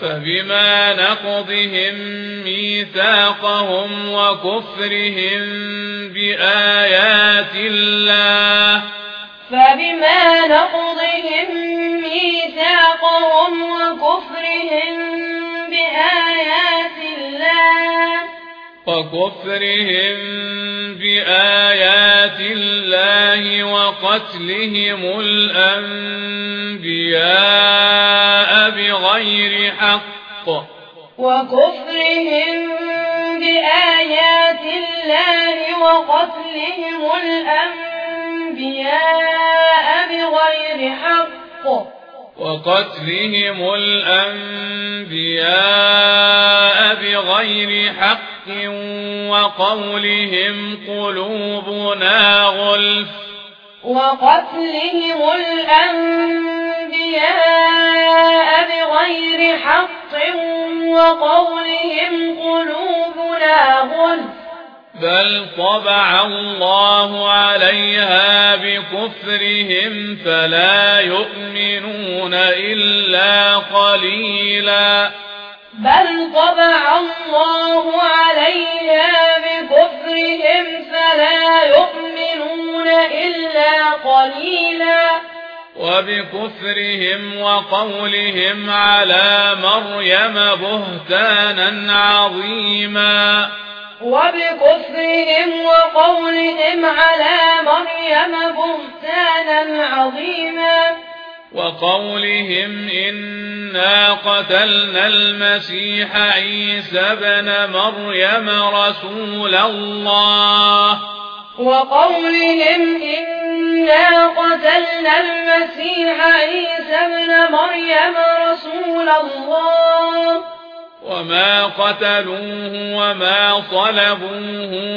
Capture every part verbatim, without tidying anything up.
فبما نقضهم ميثاقهم وكفرهم بآيات الله فبما نقضهم ميثاقهم وكفرهم بآيات الله وكفرهم بآيات الله وقتلهم الأنبياء بغير حق وكفرهم بآيات الله وقتلهم الأنبياء بغير حق وقتلهم الأنبياء بغير حق وقولهم قلوبنا غلف وقتلهم الأنبياء بغير حق وقولهم قلوبنا غلف بل طبع الله عليها بكفرهم فلا يؤمنون إلا قليلا بل طبع الله عليها بكفرهم فلا يؤمنون إلا قليلا وبكفرهم وقولهم على مريم بهتانا عظيما وبكفرهم وقولهم على مريم بهتانا عظيما وقولهم إنا قتلنا المسيح عيسى ابن مريم رسول الله وقولهم إنا قتلنا المسيح عيسى ابن مريم رسول الله وما قتلوه وما صلبوه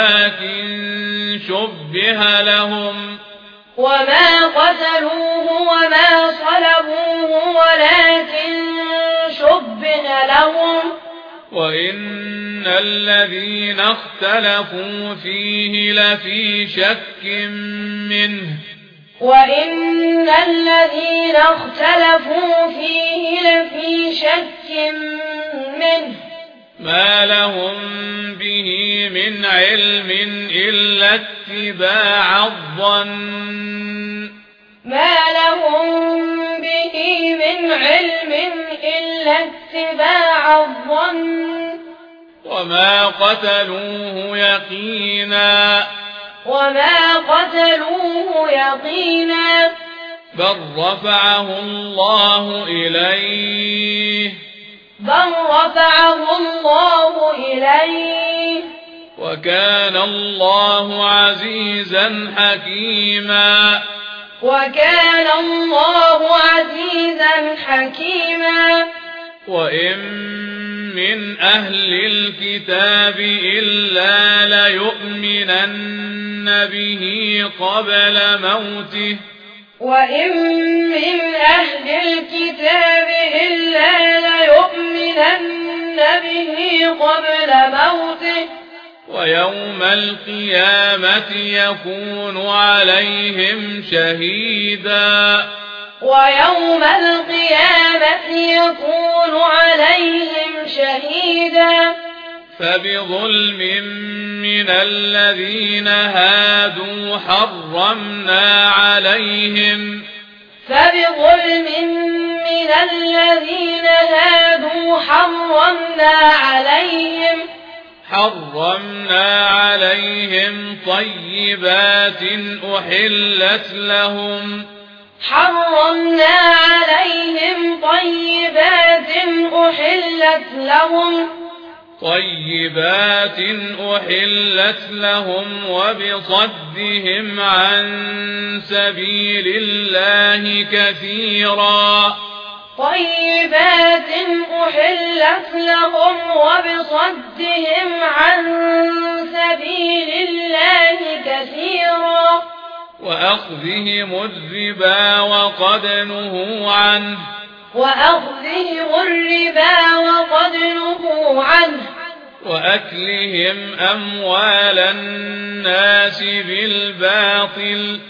ولكن شبه لهم وما قتلوه وما صلبوه ولكن شبه لهم وإن الذين اختلفوا فيه لفي شك منه وإن الذين اختلفوا فيه لفي شك منه ما لهم به من علم إلا اتباع الظن ما لهم به من علم إلا اتباع الظن وما قتلوه يقينا وما قتلوه يقينا بل رفعه الله إليه بل رفعه الله إليه وكان الله عزيزا حكيما وكان الله عزيزا حكيما وإن من أهل الكتاب إلا ليؤمنن به قبل موته وإن من أهل الكتاب إلا ليؤمنن به قبل موته ويوم القيامة يكون عليهم شهيدا ويوم القيامة يكون عليهم شهيدا فبظلم من الذين هادوا حرمنا عليهم فبظلم من الذين هادوا حرمنا عليهم حرمنا عليهم طيبات أحلت لهم حرمنا عليهم طيبات أحلت لهم طيبات أحلت لهم وبصدهم عن سبيل الله كثيرا طيبات أحلت لهم وبصدهم عن سبيل الله كثيرا وأخذهم الربا وقد نهوا عنه وأخذهم الربا وقد نهوا عنه وأكلهم أموال الناس بالباطل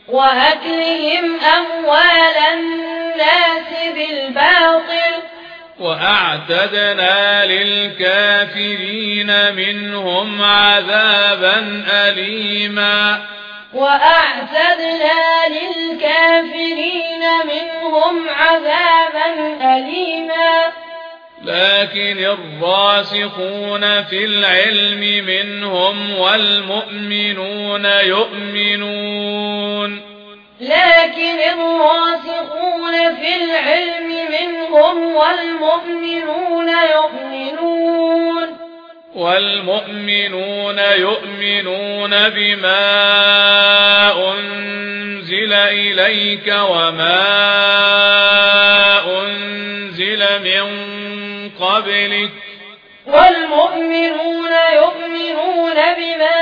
وأكلهم أموال الناس بالباطل وأعتدنا للكافرين منهم عذابا أليما وأعتدنا للكافرين منهم عذابا أليما لكن الراسخون في العلم منهم والمؤمنون يؤمنون لكن الراسخون في العلم منهم والمؤمنون يؤمنون والمؤمنون يؤمنون بما أنزل إليك وما أنزل من قبلك والمؤمنون يؤمنون بما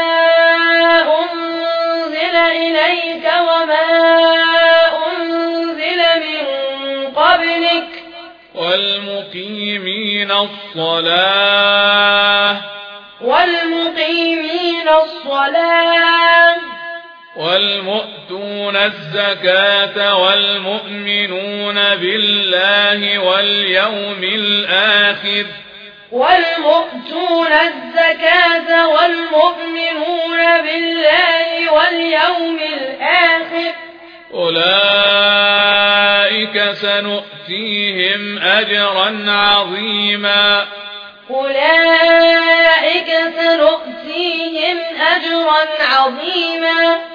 أنزل إليك وما أنزل من قبلك والمقيمين الصلاة والمقيمين الصلاة والمؤتون الزكاة والمؤمنون بالله واليوم الآخر والمؤتون الزكاة والمؤمنون بالله واليوم الآخر أولئك سنؤتيهم أجرا عظيما أولئك سنؤتيهم أجرا عظيما